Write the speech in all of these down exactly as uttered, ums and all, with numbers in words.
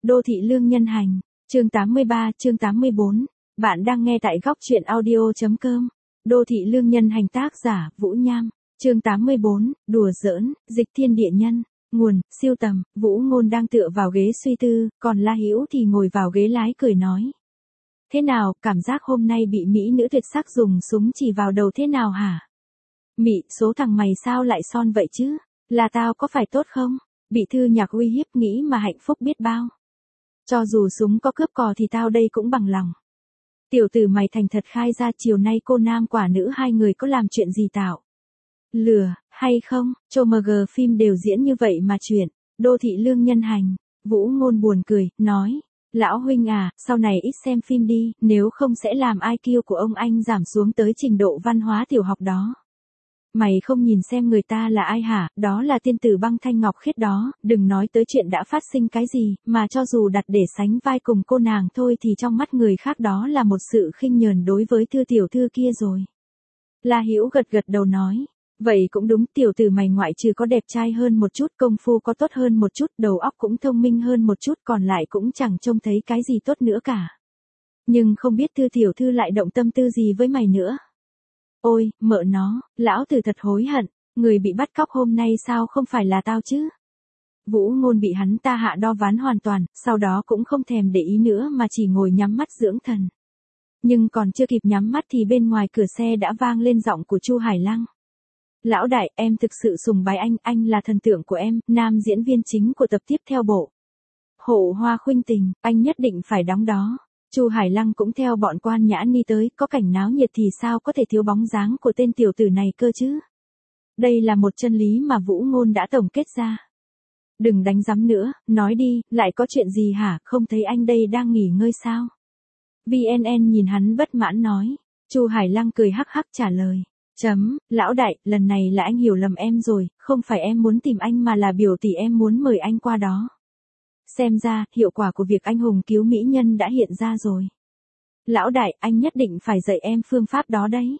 Đô thị lương nhân hành, chương tám mươi ba, chương tám mươi bốn. Bạn đang nghe tại góc truyện audio.com. Đô thị lương nhân hành, tác giả Vũ Nham, chương tám mươi bốn, đùa giỡn, dịch thiên địa nhân. Nguồn, siêu tầm, Vũ Ngôn đang tựa vào ghế suy tư, còn La Hữu thì ngồi vào ghế lái cười nói. Thế nào, cảm giác hôm nay bị mỹ nữ tuyệt sắc dùng súng chỉ vào đầu thế nào hả? Mị, số thằng mày sao lại son vậy chứ? Là tao có phải tốt không? Bị Thư Nhạc uy hiếp nghĩ mà hạnh phúc biết bao. Cho dù súng có cướp cò thì tao đây cũng bằng lòng. Tiểu tử mày thành thật khai ra chiều nay cô nam quả nữ hai người có làm chuyện gì tạo? Lừa, hay không? Cho mờ gờ phim đều diễn như vậy mà chuyện. Đô thị lương nhân hành. Vũ Ngôn buồn cười, nói. Lão huynh à, sau này ít xem phim đi, nếu không sẽ làm i kiu của ông anh giảm xuống tới trình độ văn hóa tiểu học đó. Mày không nhìn xem người ta là ai hả, đó là tiên tử Băng Thanh Ngọc Khiết đó, đừng nói tới chuyện đã phát sinh cái gì, mà cho dù đặt để sánh vai cùng cô nàng thôi thì trong mắt người khác đó là một sự khinh nhờn đối với Thư tiểu thư kia rồi. La Hữu gật gật đầu nói, vậy cũng đúng, tiểu tử mày ngoại trừ có đẹp trai hơn một chút, công phu có tốt hơn một chút, đầu óc cũng thông minh hơn một chút, còn lại cũng chẳng trông thấy cái gì tốt nữa cả. Nhưng không biết Thư tiểu thư lại động tâm tư gì với mày nữa. Ôi, mợ nó, lão tử thật hối hận, người bị bắt cóc hôm nay sao không phải là tao chứ? Vũ Ngôn bị hắn ta hạ đo ván hoàn toàn, sau đó cũng không thèm để ý nữa mà chỉ ngồi nhắm mắt dưỡng thần. Nhưng còn chưa kịp nhắm mắt thì bên ngoài cửa xe đã vang lên giọng của Chu Hải Lăng. Lão đại, em thực sự sùng bái anh, anh là thần tượng của em, nam diễn viên chính của tập tiếp theo bộ Hộ Hoa Khuynh Tình, anh nhất định phải đóng đó. Chu Hải Lăng cũng theo bọn Quan Nhã Ni tới, có cảnh náo nhiệt thì sao có thể thiếu bóng dáng của tên tiểu tử này cơ chứ? Đây là một chân lý mà Vũ Ngôn đã tổng kết ra. Đừng đánh giấm nữa, nói đi, lại có chuyện gì hả, không thấy anh đây đang nghỉ ngơi sao? vê en en nhìn hắn bất mãn nói. Chu Hải Lăng cười hắc hắc trả lời. Chấm, lão đại, lần này là anh hiểu lầm em rồi, không phải em muốn tìm anh mà là biểu tỷ em muốn mời anh qua đó. Xem ra, hiệu quả của việc anh hùng cứu mỹ nhân đã hiện ra rồi. Lão đại, anh nhất định phải dạy em phương pháp đó đấy.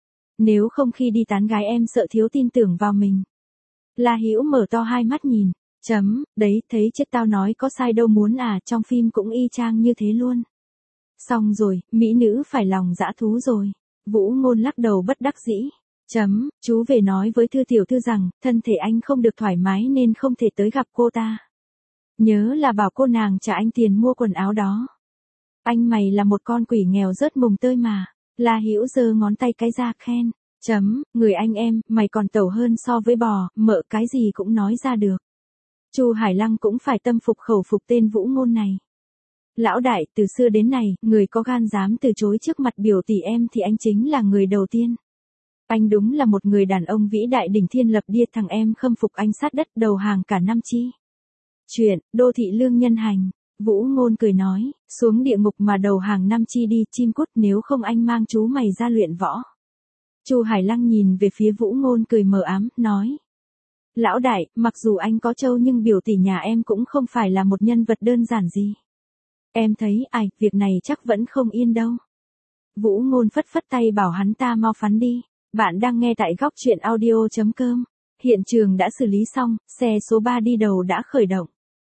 Nếu không khi đi tán gái em sợ thiếu tin tưởng vào mình. La Hữu mở to hai mắt nhìn. Chấm, đấy, thấy chết tao nói có sai đâu muốn à, trong phim cũng y chang như thế luôn. Xong rồi, mỹ nữ phải lòng dã thú rồi. Vũ Ngôn lắc đầu bất đắc dĩ. Chấm, chú về nói với Thư tiểu thư rằng, thân thể anh không được thoải mái nên không thể tới gặp cô ta. Nhớ là bảo cô nàng trả anh tiền mua quần áo đó. Anh mày là một con quỷ nghèo rớt mùng tơi mà. La Hữu giơ ngón tay cái ra khen. Chấm, người anh em, mày còn tẩu hơn so với bò, mợ cái gì cũng nói ra được. Chu Hải Lăng cũng phải tâm phục khẩu phục tên Vũ Ngôn này. Lão đại, từ xưa đến nay, người có gan dám từ chối trước mặt biểu tỷ em thì anh chính là người đầu tiên. Anh đúng là một người đàn ông vĩ đại đỉnh thiên lập địa, thằng em khâm phục anh sát đất đầu hàng cả năm chi. Chuyện, đô thị lương nhân hành. Vũ Ngôn cười nói, xuống địa ngục mà đầu hàng năm chi đi, chim cút, nếu không anh mang chú mày ra luyện võ. Chu Hải Lăng nhìn về phía Vũ Ngôn cười mờ ám, nói. Lão đại, mặc dù anh có trâu nhưng biểu tỷ nhà em cũng không phải là một nhân vật đơn giản gì. Em thấy, ai, việc này chắc vẫn không yên đâu. Vũ Ngôn phất phất tay bảo hắn ta mau phắn đi. Bạn đang nghe tại góc truyện audio.com. Hiện trường đã xử lý xong, xe số ba đi đầu đã khởi động.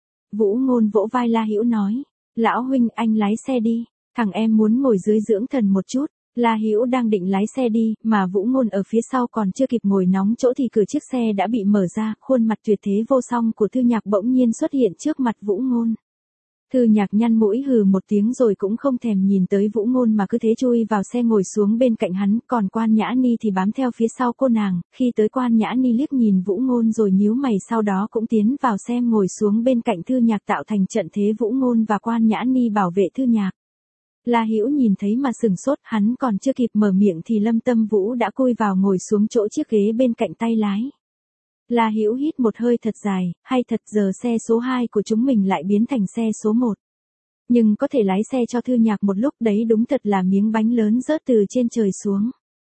Vũ Ngôn vỗ vai La Hữu nói. Lão huynh, anh lái xe đi. Thằng em muốn ngồi dưới dưỡng thần một chút. La Hữu đang định lái xe đi, mà Vũ Ngôn ở phía sau còn chưa kịp ngồi nóng chỗ thì cửa chiếc xe đã bị mở ra, khuôn mặt tuyệt thế vô song của Thư Nhạc bỗng nhiên xuất hiện trước mặt Vũ Ngôn. Thư Nhạc nhăn mũi hừ một tiếng rồi cũng không thèm nhìn tới Vũ Ngôn mà cứ thế chui vào xe ngồi xuống bên cạnh hắn, còn Quan Nhã Ni thì bám theo phía sau cô nàng, khi tới Quan Nhã Ni liếc nhìn Vũ Ngôn rồi nhíu mày, sau đó cũng tiến vào xe ngồi xuống bên cạnh Thư Nhạc, tạo thành trận thế Vũ Ngôn và Quan Nhã Ni bảo vệ Thư Nhạc. La Hữu nhìn thấy mà sừng sốt, hắn còn chưa kịp mở miệng thì Lâm Tâm Vũ đã cui vào ngồi xuống chỗ chiếc ghế bên cạnh tay lái. La Hữu hít một hơi thật dài, hay thật giờ xe số hai của chúng mình lại biến thành xe số một. Nhưng có thể lái xe cho Thư Nhạc một lúc đấy đúng thật là miếng bánh lớn rớt từ trên trời xuống.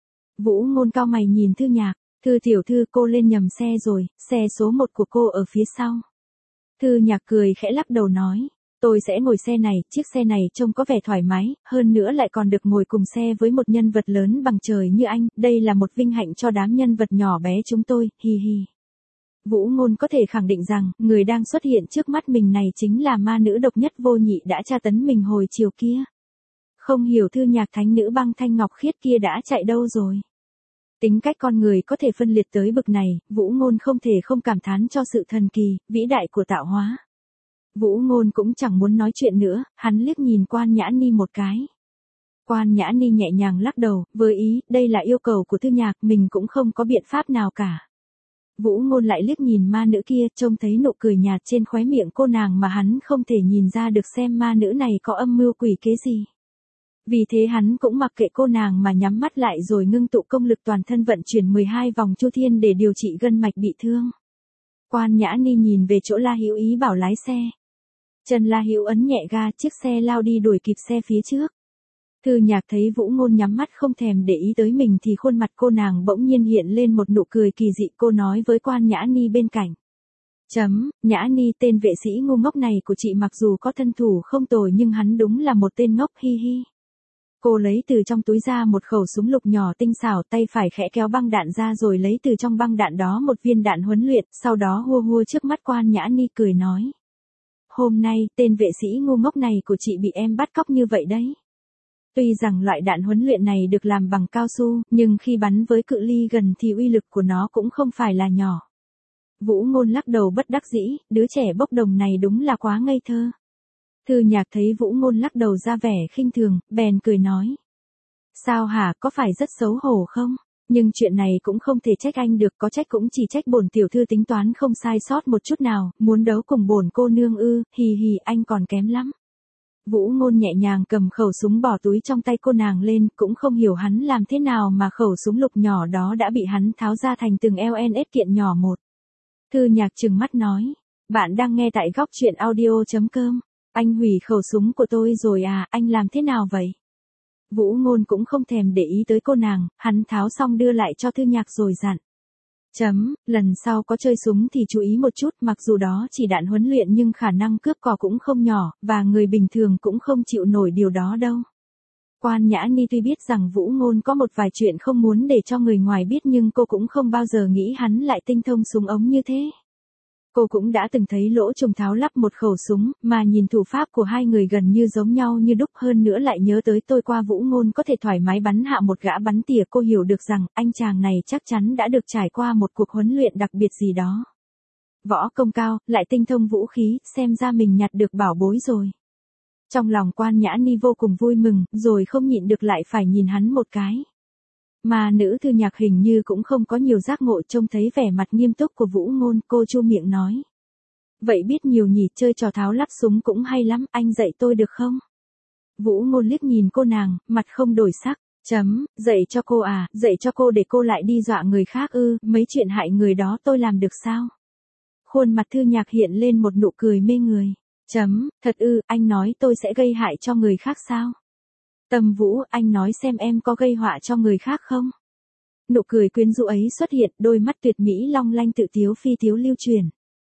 Vũ Ngôn cau mày nhìn Thư Nhạc, Thư tiểu thư cô lên nhầm xe rồi, xe số một của cô ở phía sau. Thư Nhạc cười khẽ lắc đầu nói, tôi sẽ ngồi xe này, chiếc xe này trông có vẻ thoải mái, hơn nữa lại còn được ngồi cùng xe với một nhân vật lớn bằng trời như anh, đây là một vinh hạnh cho đám nhân vật nhỏ bé chúng tôi, hi hi. Vũ Ngôn có thể khẳng định rằng, người đang xuất hiện trước mắt mình này chính là ma nữ độc nhất vô nhị đã tra tấn mình hồi chiều kia. Không hiểu Thư Nhạc thánh nữ băng thanh ngọc khiết kia đã chạy đâu rồi. Tính cách con người có thể phân liệt tới bực này, Vũ Ngôn không thể không cảm thán cho sự thần kỳ, vĩ đại của tạo hóa. Vũ Ngôn cũng chẳng muốn nói chuyện nữa, hắn liếc nhìn Quan Nhã Ni một cái. Quan Nhã Ni nhẹ nhàng lắc đầu, với ý, đây là yêu cầu của Thư Nhạc, mình cũng không có biện pháp nào cả. Vũ Ngôn lại liếc nhìn ma nữ kia, trông thấy nụ cười nhạt trên khóe miệng cô nàng mà hắn không thể nhìn ra được xem ma nữ này có âm mưu quỷ kế gì. Vì thế hắn cũng mặc kệ cô nàng mà nhắm mắt lại rồi ngưng tụ công lực toàn thân vận chuyển mười hai vòng chu thiên để điều trị gân mạch bị thương. Quan Nhã Ni nhìn về chỗ La Hữu ý bảo lái xe. Chân La Hữu ấn nhẹ ga, chiếc xe lao đi đuổi kịp xe phía trước. Thư Nhạc thấy Vũ Ngôn nhắm mắt không thèm để ý tới mình thì khuôn mặt cô nàng bỗng nhiên hiện lên một nụ cười kỳ dị, cô nói với Quan Nhã Ni bên cạnh. Chấm, Nhã Ni, tên vệ sĩ ngu ngốc này của chị mặc dù có thân thủ không tồi nhưng hắn đúng là một tên ngốc, hi hi. Cô lấy từ trong túi ra một khẩu súng lục nhỏ tinh xảo, tay phải khẽ kéo băng đạn ra rồi lấy từ trong băng đạn đó một viên đạn huấn luyện, sau đó hua hua trước mắt Quan Nhã Ni cười nói. Hôm nay, tên vệ sĩ ngu ngốc này của chị bị em bắt cóc như vậy đấy. Tuy rằng loại đạn huấn luyện này được làm bằng cao su, nhưng khi bắn với cự ly gần thì uy lực của nó cũng không phải là nhỏ. Vũ Ngôn lắc đầu bất đắc dĩ, đứa trẻ bốc đồng này đúng là quá ngây thơ. Thư Nhạc thấy Vũ Ngôn lắc đầu ra vẻ khinh thường, bèn cười nói. Sao hả, có phải rất xấu hổ không? Nhưng chuyện này cũng không thể trách anh được, có trách cũng chỉ trách bổn tiểu thư tính toán không sai sót một chút nào, muốn đấu cùng bổn cô nương ư, hì hì, anh còn kém lắm. Vũ Ngôn nhẹ nhàng cầm khẩu súng bỏ túi trong tay cô nàng lên, cũng không hiểu hắn làm thế nào mà khẩu súng lục nhỏ đó đã bị hắn tháo ra thành từng lờ en ét kiện nhỏ một. Thư Nhạc trừng mắt nói, bạn đang nghe tại góc truyện audio chấm com. Anh hủy khẩu súng của tôi rồi à, anh làm thế nào vậy? Vũ Ngôn cũng không thèm để ý tới cô nàng, hắn tháo xong đưa lại cho Thư Nhạc rồi dặn. Chấm, lần sau có chơi súng thì chú ý một chút, mặc dù đó chỉ đạn huấn luyện nhưng khả năng cướp cò cũng không nhỏ, và người bình thường cũng không chịu nổi điều đó đâu. Quan Nhã Ni tuy biết rằng Vũ Ngôn có một vài chuyện không muốn để cho người ngoài biết nhưng cô cũng không bao giờ nghĩ hắn lại tinh thông súng ống như thế. Cô cũng đã từng thấy Lỗ Trùng tháo lắp một khẩu súng, mà nhìn thủ pháp của hai người gần như giống nhau như đúc, hơn nữa lại nhớ tới tôi qua Vũ Ngôn có thể thoải mái bắn hạ một gã bắn tỉa, cô hiểu được rằng anh chàng này chắc chắn đã được trải qua một cuộc huấn luyện đặc biệt gì đó. Võ công cao, lại tinh thông vũ khí, xem ra mình nhặt được bảo bối rồi. Trong lòng Quan Nhã Ni vô cùng vui mừng, rồi không nhịn được lại phải nhìn hắn một cái. Mà nữ Thư Nhạc hình như cũng không có nhiều giác ngộ, trông thấy vẻ mặt nghiêm túc của Vũ Ngôn, cô chu miệng nói. Vậy biết nhiều nhỉ, chơi trò tháo lắp súng cũng hay lắm, anh dạy tôi được không? Vũ Ngôn liếc nhìn cô nàng, mặt không đổi sắc, chấm, dạy cho cô à, dạy cho cô để cô lại đi dọa người khác ư, mấy chuyện hại người đó tôi làm được sao? Khuôn mặt Thư Nhạc hiện lên một nụ cười mê người, chấm, thật ư, anh nói tôi sẽ gây hại cho người khác sao? Tâm Vũ, anh nói xem em có gây họa cho người khác không? Nụ cười quyến rũ ấy xuất hiện, đôi mắt tuyệt mỹ long lanh tự tiếu phi tiếu lưu truyền.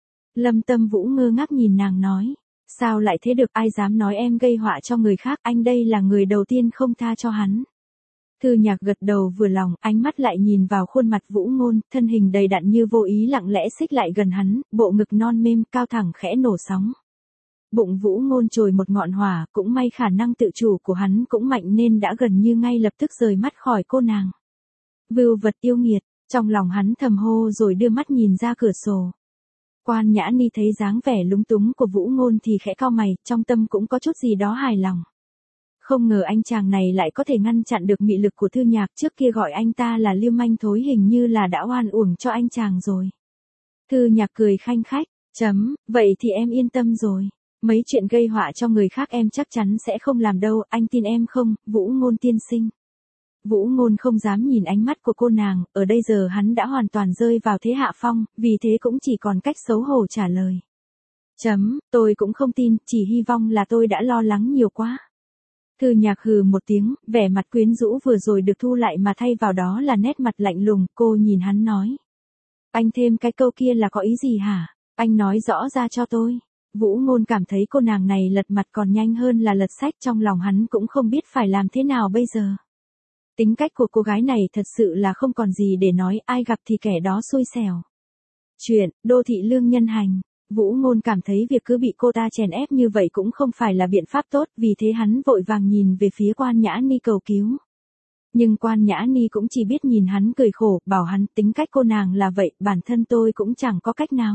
Lâm Tâm Vũ ngơ ngác nhìn nàng nói, sao lại thế được, ai dám nói em gây họa cho người khác, anh đây là người đầu tiên không tha cho hắn. Thư Nhạc gật đầu vừa lòng, ánh mắt lại nhìn vào khuôn mặt Vũ Ngôn, thân hình đầy đặn như vô ý lặng lẽ xích lại gần hắn, bộ ngực non mềm cao thẳng khẽ nổ sóng. Bụng Vũ Ngôn trồi một ngọn hỏa, cũng may khả năng tự chủ của hắn cũng mạnh nên đã gần như ngay lập tức rời mắt khỏi cô nàng. Vưu vật yêu nghiệt, trong lòng hắn thầm hô rồi đưa mắt nhìn ra cửa sổ. Quan Nhã Ni thấy dáng vẻ lúng túng của Vũ Ngôn thì khẽ cau mày, trong tâm cũng có chút gì đó hài lòng. Không ngờ anh chàng này lại có thể ngăn chặn được mị lực của Thư Nhạc, trước kia gọi anh ta là lưu manh thối hình như là đã oan uổng cho anh chàng rồi. Thư Nhạc cười khanh khách, chấm, vậy thì em yên tâm rồi. Mấy chuyện gây họa cho người khác em chắc chắn sẽ không làm đâu, anh tin em không, Vũ Ngôn tiên sinh. Vũ Ngôn không dám nhìn ánh mắt của cô nàng, ở đây giờ hắn đã hoàn toàn rơi vào thế hạ phong, vì thế cũng chỉ còn cách xấu hổ trả lời. Chấm, tôi cũng không tin, chỉ hy vọng là tôi đã lo lắng nhiều quá. Thư Nhạc hừ một tiếng, vẻ mặt quyến rũ vừa rồi được thu lại mà thay vào đó là nét mặt lạnh lùng, cô nhìn hắn nói. Anh thêm cái câu kia là có ý gì hả? Anh nói rõ ra cho tôi. Vũ Ngôn cảm thấy cô nàng này lật mặt còn nhanh hơn là lật sách, trong lòng hắn cũng không biết phải làm thế nào bây giờ. Tính cách của cô gái này thật sự là không còn gì để nói, ai gặp thì kẻ đó xui xẻo. Chuyện, đô thị lương nhân hành. Vũ Ngôn cảm thấy việc cứ bị cô ta chèn ép như vậy cũng không phải là biện pháp tốt, vì thế hắn vội vàng nhìn về phía Quan Nhã Ni cầu cứu. Nhưng Quan Nhã Ni cũng chỉ biết nhìn hắn cười khổ, bảo hắn tính cách cô nàng là vậy, bản thân tôi cũng chẳng có cách nào.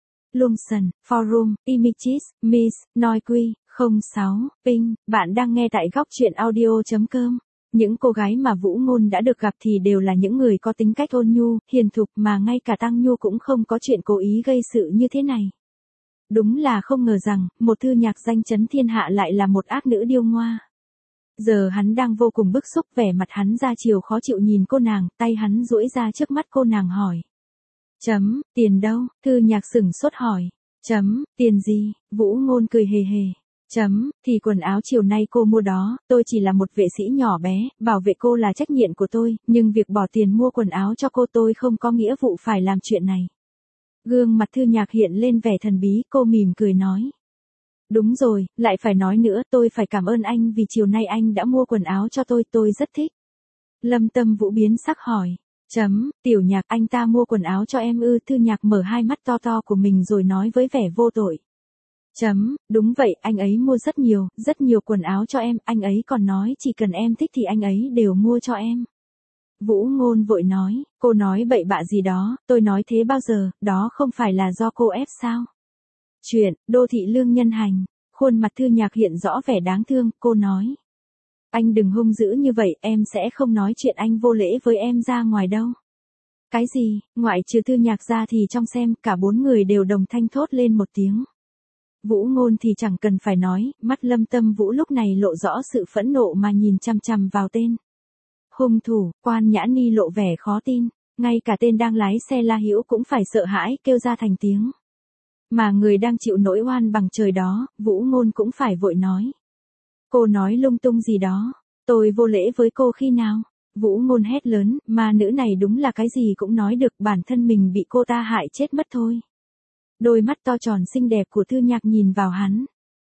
Lumsen, Forum, Images, Miss, Noiqui, không sáu, Ping, bạn đang nghe tại góc truyện audio.com. Những cô gái mà Vũ Ngôn đã được gặp thì đều là những người có tính cách ôn nhu, hiền thục, mà ngay cả Tăng Nhu cũng không có chuyện cố ý gây sự như thế này. Đúng là không ngờ rằng, một thư nhạc danh chấn thiên hạ lại là một ác nữ điêu ngoa. Giờ hắn đang vô cùng bức xúc, vẻ mặt hắn ra chiều khó chịu nhìn cô nàng, tay hắn duỗi ra trước mắt cô nàng hỏi. Chấm, tiền đâu? Thư nhạc sửng sốt hỏi. Chấm, tiền gì? Vũ Ngôn cười hề hề. Chấm, thì quần áo chiều nay cô mua đó, tôi chỉ là một vệ sĩ nhỏ bé, bảo vệ cô là trách nhiệm của tôi, nhưng việc bỏ tiền mua quần áo cho cô tôi không có nghĩa vụ phải làm chuyện này. Gương mặt thư nhạc hiện lên vẻ thần bí, cô mỉm cười nói. Đúng rồi, lại phải nói nữa, tôi phải cảm ơn anh vì chiều nay anh đã mua quần áo cho tôi, tôi rất thích. Lâm Tâm Vũ biến sắc hỏi. Chấm, tiểu nhạc, anh ta mua quần áo cho em ư? Thư nhạc mở hai mắt to to của mình rồi nói với vẻ vô tội. Chấm, đúng vậy, anh ấy mua rất nhiều, rất nhiều quần áo cho em, anh ấy còn nói chỉ cần em thích thì anh ấy đều mua cho em. Vũ Ngôn vội nói, cô nói bậy bạ gì đó, tôi nói thế bao giờ, đó không phải là do cô ép sao? Chuyện, đô thị lương nhân hành, khuôn mặt thư nhạc hiện rõ vẻ đáng thương, cô nói. Anh đừng hung dữ như vậy, em sẽ không nói chuyện anh vô lễ với em ra ngoài đâu. Cái gì, ngoại trừ thư nhạc ra thì trong xem, cả bốn người đều đồng thanh thốt lên một tiếng. Vũ Ngôn thì chẳng cần phải nói, mắt Lâm Tâm Vũ lúc này lộ rõ sự phẫn nộ mà nhìn chằm chằm vào tên. Hung thủ, Quan Nhã Ni lộ vẻ khó tin, ngay cả tên đang lái xe La Hữu cũng phải sợ hãi kêu ra thành tiếng. Mà người đang chịu nỗi oan bằng trời đó, Vũ Ngôn cũng phải vội nói. Cô nói lung tung gì đó, tôi vô lễ với cô khi nào? Vũ Ngôn hét lớn, mà nữ này đúng là cái gì cũng nói được, bản thân mình bị cô ta hại chết mất thôi. Đôi mắt to tròn xinh đẹp của thư nhạc nhìn vào hắn.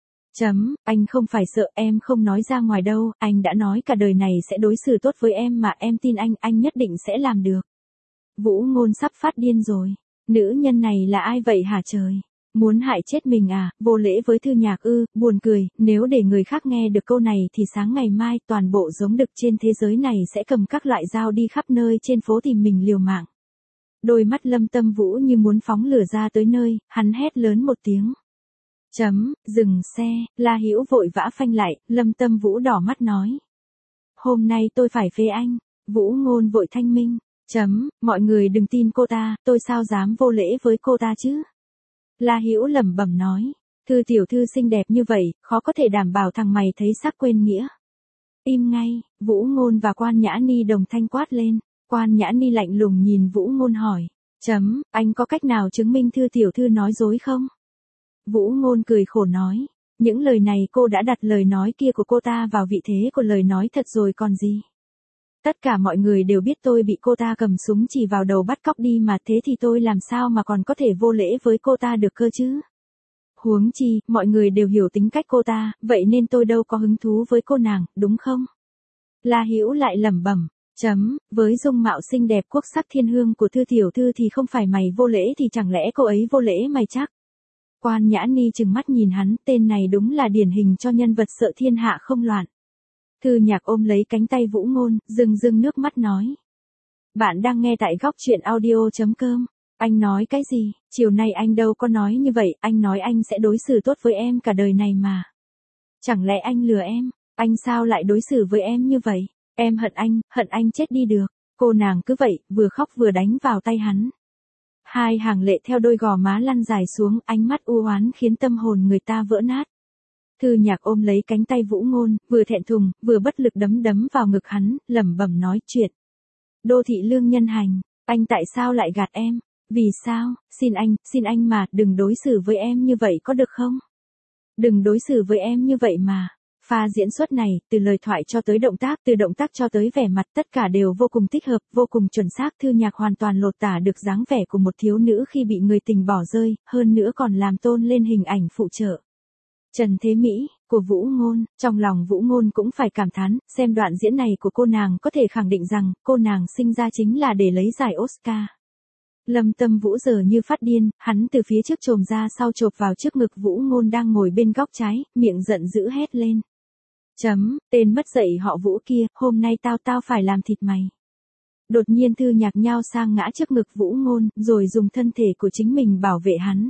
Chấm, anh không phải sợ, em không nói ra ngoài đâu, anh đã nói cả đời này sẽ đối xử tốt với em mà, em tin anh, anh nhất định sẽ làm được. Vũ Ngôn sắp phát điên rồi, nữ nhân này là ai vậy hả trời? Muốn hại chết mình à? Vô lễ với thư nhạc ư? Buồn cười, nếu để người khác nghe được câu này thì sáng ngày mai toàn bộ giống đực trên thế giới này sẽ cầm các loại dao đi khắp nơi trên phố tìm mình liều mạng. Đôi mắt Lâm Tâm Vũ như muốn phóng lửa ra tới nơi, hắn hét lớn một tiếng. Chấm, dừng xe, La Hữu vội vã phanh lại, Lâm Tâm Vũ đỏ mắt nói. Hôm nay tôi phải phê anh. Vũ Ngôn vội thanh minh. Chấm, mọi người đừng tin cô ta, tôi sao dám vô lễ với cô ta chứ? La Hữu lẩm bẩm nói. Thư tiểu thư xinh đẹp như vậy, khó có thể đảm bảo thằng mày thấy sắc quên nghĩa. Im ngay, Vũ Ngôn và Quan Nhã Ni đồng thanh quát lên. Quan Nhã Ni lạnh lùng nhìn Vũ Ngôn hỏi. Chấm, anh có cách nào chứng minh thư tiểu thư nói dối không? Vũ Ngôn cười khổ nói. Những lời này cô đã đặt lời nói kia của cô ta vào vị thế của lời nói thật rồi còn gì. Tất cả mọi người đều biết tôi bị cô ta cầm súng chỉ vào đầu bắt cóc đi mà, thế thì tôi làm sao mà còn có thể vô lễ với cô ta được cơ chứ? Huống chi, mọi người đều hiểu tính cách cô ta, vậy nên tôi đâu có hứng thú với cô nàng, đúng không? La Hữu lại lẩm bẩm. Chấm, với dung mạo xinh đẹp quốc sắc thiên hương của thư tiểu thư thì không phải mày vô lễ thì chẳng lẽ cô ấy vô lễ mày chắc? Quan Nhã Ni trừng mắt nhìn hắn, tên này đúng là điển hình cho nhân vật sợ thiên hạ không loạn. Thư nhạc ôm lấy cánh tay Vũ Ngôn, rưng rưng nước mắt nói. Bạn đang nghe tại góc truyện audio.com. Anh nói cái gì? Chiều nay anh đâu có nói như vậy, anh nói anh sẽ đối xử tốt với em cả đời này mà. Chẳng lẽ anh lừa em? Anh sao lại đối xử với em như vậy? Em hận anh, hận anh chết đi được. Cô nàng cứ vậy, vừa khóc vừa đánh vào tay hắn. Hai hàng lệ theo đôi gò má lăn dài xuống, ánh mắt u oán khiến tâm hồn người ta vỡ nát. Thư nhạc ôm lấy cánh tay Vũ Ngôn, vừa thẹn thùng, vừa bất lực đấm đấm vào ngực hắn, lẩm bẩm nói chuyện. Đô thị lương nhân hành, anh tại sao lại gạt em? Vì sao? Xin anh, xin anh mà, đừng đối xử với em như vậy có được không? Đừng đối xử với em như vậy mà. Pha diễn xuất này, từ lời thoại cho tới động tác, từ động tác cho tới vẻ mặt, tất cả đều vô cùng thích hợp, vô cùng chuẩn xác. Thư nhạc hoàn toàn lột tả được dáng vẻ của một thiếu nữ khi bị người tình bỏ rơi, hơn nữa còn làm tôn lên hình ảnh phụ trợ. Trần Thế Mỹ, của Vũ Ngôn, trong lòng Vũ Ngôn cũng phải cảm thán, xem đoạn diễn này của cô nàng có thể khẳng định rằng, cô nàng sinh ra chính là để lấy giải Oscar. Lâm Tâm Vũ giờ như phát điên, hắn từ phía trước chồm ra sau chộp vào trước ngực Vũ Ngôn đang ngồi bên góc trái, miệng giận dữ hét lên. Chấm, tên mất dạy họ Vũ kia, hôm nay tao tao phải làm thịt mày. Đột nhiên Thư Nhạc nhao sang ngã trước ngực Vũ Ngôn, rồi dùng thân thể của chính mình bảo vệ hắn.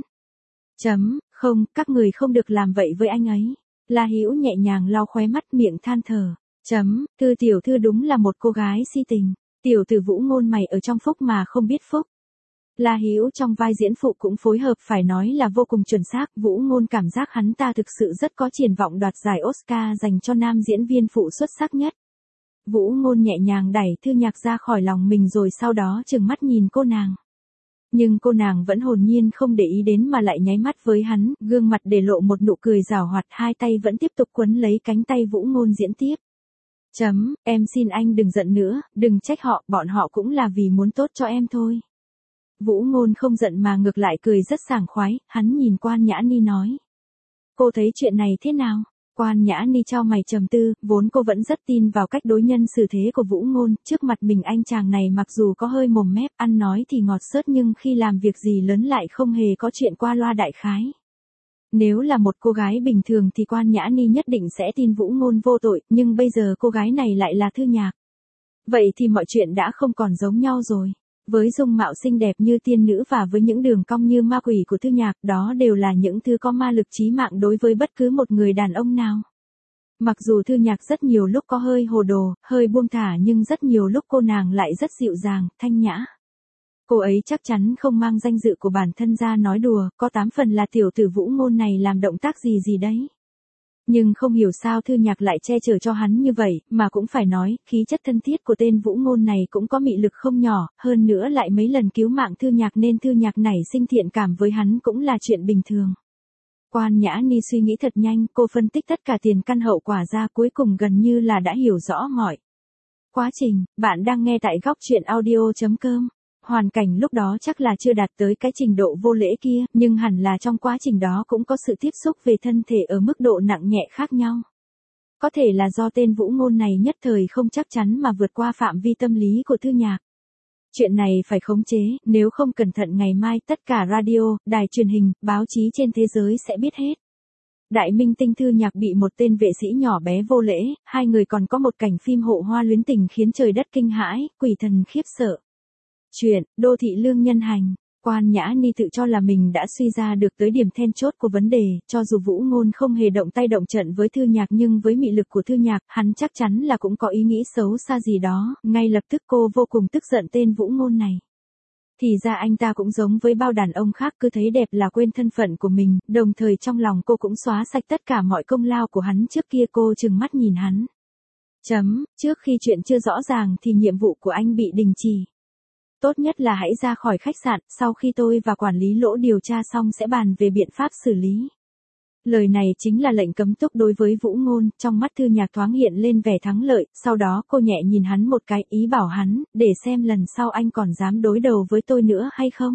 Chấm, không, các người không được làm vậy với anh ấy. La Hữu nhẹ nhàng lau khóe mắt miệng than thở. Chấm, Thư tiểu thư đúng là một cô gái si tình. Tiểu tử Vũ Ngôn mày ở trong phúc mà không biết phúc. La Hữu trong vai diễn phụ cũng phối hợp phải nói là vô cùng chuẩn xác. Vũ Ngôn cảm giác hắn ta thực sự rất có triển vọng đoạt giải Oscar dành cho nam diễn viên phụ xuất sắc nhất. Vũ Ngôn nhẹ nhàng đẩy Thư Nhạc ra khỏi lòng mình rồi sau đó trừng mắt nhìn cô nàng. Nhưng cô nàng vẫn hồn nhiên không để ý đến mà lại nháy mắt với hắn, gương mặt để lộ một nụ cười giảo hoạt, hai tay vẫn tiếp tục quấn lấy cánh tay Vũ Ngôn diễn tiếp. Chấm, em xin anh đừng giận nữa, đừng trách họ, bọn họ cũng là vì muốn tốt cho em thôi. Vũ Ngôn không giận mà ngược lại cười rất sảng khoái, hắn nhìn Quan Nhã Ni nói. Cô thấy chuyện này thế nào? Quan Nhã Ni chau mày trầm tư, vốn cô vẫn rất tin vào cách đối nhân xử thế của Vũ Ngôn, trước mặt mình anh chàng này mặc dù có hơi mồm mép, ăn nói thì ngọt xớt nhưng khi làm việc gì lớn lại không hề có chuyện qua loa đại khái. Nếu là một cô gái bình thường thì Quan Nhã Ni nhất định sẽ tin Vũ Ngôn vô tội, nhưng bây giờ cô gái này lại là Thư Nhạc. Vậy thì mọi chuyện đã không còn giống nhau rồi. Với dung mạo xinh đẹp như tiên nữ và với những đường cong như ma quỷ của Thư Nhạc, đó đều là những thứ có ma lực chí mạng đối với bất cứ một người đàn ông nào. Mặc dù Thư Nhạc rất nhiều lúc có hơi hồ đồ, hơi buông thả nhưng rất nhiều lúc cô nàng lại rất dịu dàng, thanh nhã. Cô ấy chắc chắn không mang danh dự của bản thân ra nói đùa, có tám phần là tiểu tử Vũ Ngôn này làm động tác gì gì đấy. Nhưng không hiểu sao Thư Nhạc lại che chở cho hắn như vậy, mà cũng phải nói, khí chất thân thiết của tên Vũ Ngôn này cũng có mị lực không nhỏ, hơn nữa lại mấy lần cứu mạng Thư Nhạc nên Thư Nhạc nảy sinh thiện cảm với hắn cũng là chuyện bình thường. Quan Nhã Ni suy nghĩ thật nhanh, cô phân tích tất cả tiền căn hậu quả ra cuối cùng gần như là đã hiểu rõ mọi quá trình. Bạn đang nghe tại góc truyện audio chấm com. Hoàn cảnh lúc đó chắc là chưa đạt tới cái trình độ vô lễ kia, nhưng hẳn là trong quá trình đó cũng có sự tiếp xúc về thân thể ở mức độ nặng nhẹ khác nhau. Có thể là do tên Vũ Ngôn này nhất thời không chắc chắn mà vượt qua phạm vi tâm lý của Thư Nhạc. Chuyện này phải khống chế, nếu không cẩn thận ngày mai tất cả radio, đài truyền hình, báo chí trên thế giới sẽ biết hết. Đại minh tinh Thư Nhạc bị một tên vệ sĩ nhỏ bé vô lễ, hai người còn có một cảnh phim hộ hoa luyến tình khiến trời đất kinh hãi, quỷ thần khiếp sợ. Chuyện, đô thị lương nhân hành. Quan Nhã Ni tự cho là mình đã suy ra được tới điểm then chốt của vấn đề, cho dù Vũ Ngôn không hề động tay động trận với Thư Nhạc nhưng với mị lực của Thư Nhạc, hắn chắc chắn là cũng có ý nghĩ xấu xa gì đó, ngay lập tức cô vô cùng tức giận tên Vũ Ngôn này. Thì ra anh ta cũng giống với bao đàn ông khác cứ thấy đẹp là quên thân phận của mình, đồng thời trong lòng cô cũng xóa sạch tất cả mọi công lao của hắn trước kia. Cô trừng mắt nhìn hắn. Chấm, trước khi chuyện chưa rõ ràng thì nhiệm vụ của anh bị đình chỉ. Tốt nhất là hãy ra khỏi khách sạn, sau khi tôi và quản lý Lỗ điều tra xong sẽ bàn về biện pháp xử lý. Lời này chính là lệnh cấm túc đối với Vũ Ngôn, trong mắt Thư Nhạc thoáng hiện lên vẻ thắng lợi, sau đó cô nhẹ nhìn hắn một cái, ý bảo hắn, để xem lần sau anh còn dám đối đầu với tôi nữa hay không.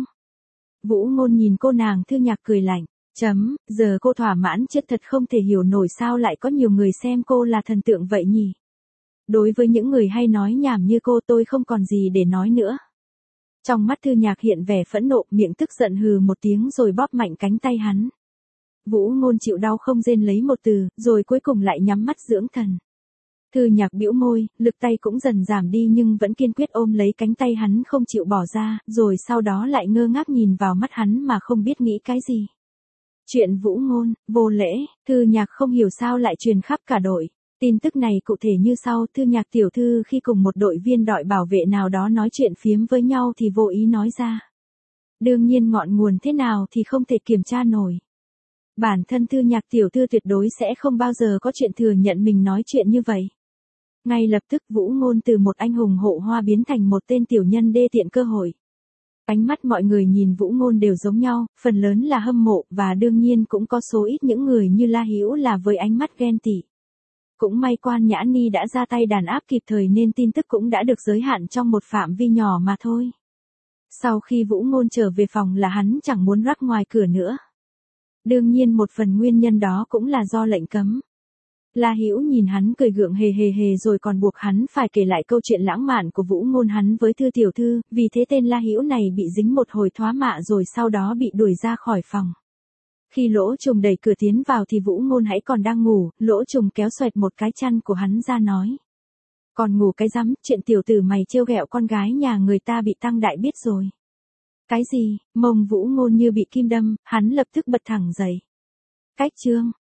Vũ Ngôn nhìn cô nàng. Thư Nhạc cười lạnh, chấm, giờ cô thỏa mãn chứ, thật không thể hiểu nổi sao lại có nhiều người xem cô là thần tượng vậy nhỉ. Đối với những người hay nói nhảm như cô tôi không còn gì để nói nữa. Trong mắt Thư Nhạc hiện vẻ phẫn nộ, miệng tức giận hừ một tiếng rồi bóp mạnh cánh tay hắn. Vũ Ngôn chịu đau không rên lấy một từ, rồi cuối cùng lại nhắm mắt dưỡng thần. Thư Nhạc bĩu môi, lực tay cũng dần giảm đi nhưng vẫn kiên quyết ôm lấy cánh tay hắn không chịu bỏ ra, rồi sau đó lại ngơ ngác nhìn vào mắt hắn mà không biết nghĩ cái gì. Chuyện Vũ Ngôn, vô lễ, Thư Nhạc không hiểu sao lại truyền khắp cả đội. Tin tức này cụ thể như sau: Thư Nhạc tiểu thư khi cùng một đội viên đội bảo vệ nào đó nói chuyện phiếm với nhau thì vô ý nói ra. Đương nhiên ngọn nguồn thế nào thì không thể kiểm tra nổi. Bản thân Thư Nhạc tiểu thư tuyệt đối sẽ không bao giờ có chuyện thừa nhận mình nói chuyện như vậy. Ngay lập tức Vũ Ngôn từ một anh hùng hộ hoa biến thành một tên tiểu nhân đê tiện cơ hội. Ánh mắt mọi người nhìn Vũ Ngôn đều giống nhau, phần lớn là hâm mộ và đương nhiên cũng có số ít những người như La Hữu là với ánh mắt ghen tị. Cũng may Quan Nhã Ni đã ra tay đàn áp kịp thời nên tin tức cũng đã được giới hạn trong một phạm vi nhỏ mà thôi. Sau khi Vũ Ngôn trở về phòng là hắn chẳng muốn rắc ngoài cửa nữa. Đương nhiên một phần nguyên nhân đó cũng là do lệnh cấm. La Hữu nhìn hắn cười gượng hề hề hề rồi còn buộc hắn phải kể lại câu chuyện lãng mạn của Vũ Ngôn hắn với Thư tiểu thư, vì thế tên La Hữu này bị dính một hồi thoá mạ rồi sau đó bị đuổi ra khỏi phòng. Khi Lỗ Trùng đẩy cửa tiến vào thì Vũ Ngôn hãy còn đang ngủ, Lỗ Trùng kéo xoẹt một cái chăn của hắn ra nói. Còn ngủ cái rắm, chuyện tiểu tử mày trêu ghẹo con gái nhà người ta bị Tăng Đại biết rồi. Cái gì? Mông Vũ Ngôn như bị kim đâm, hắn lập tức bật thẳng dậy. Cách chương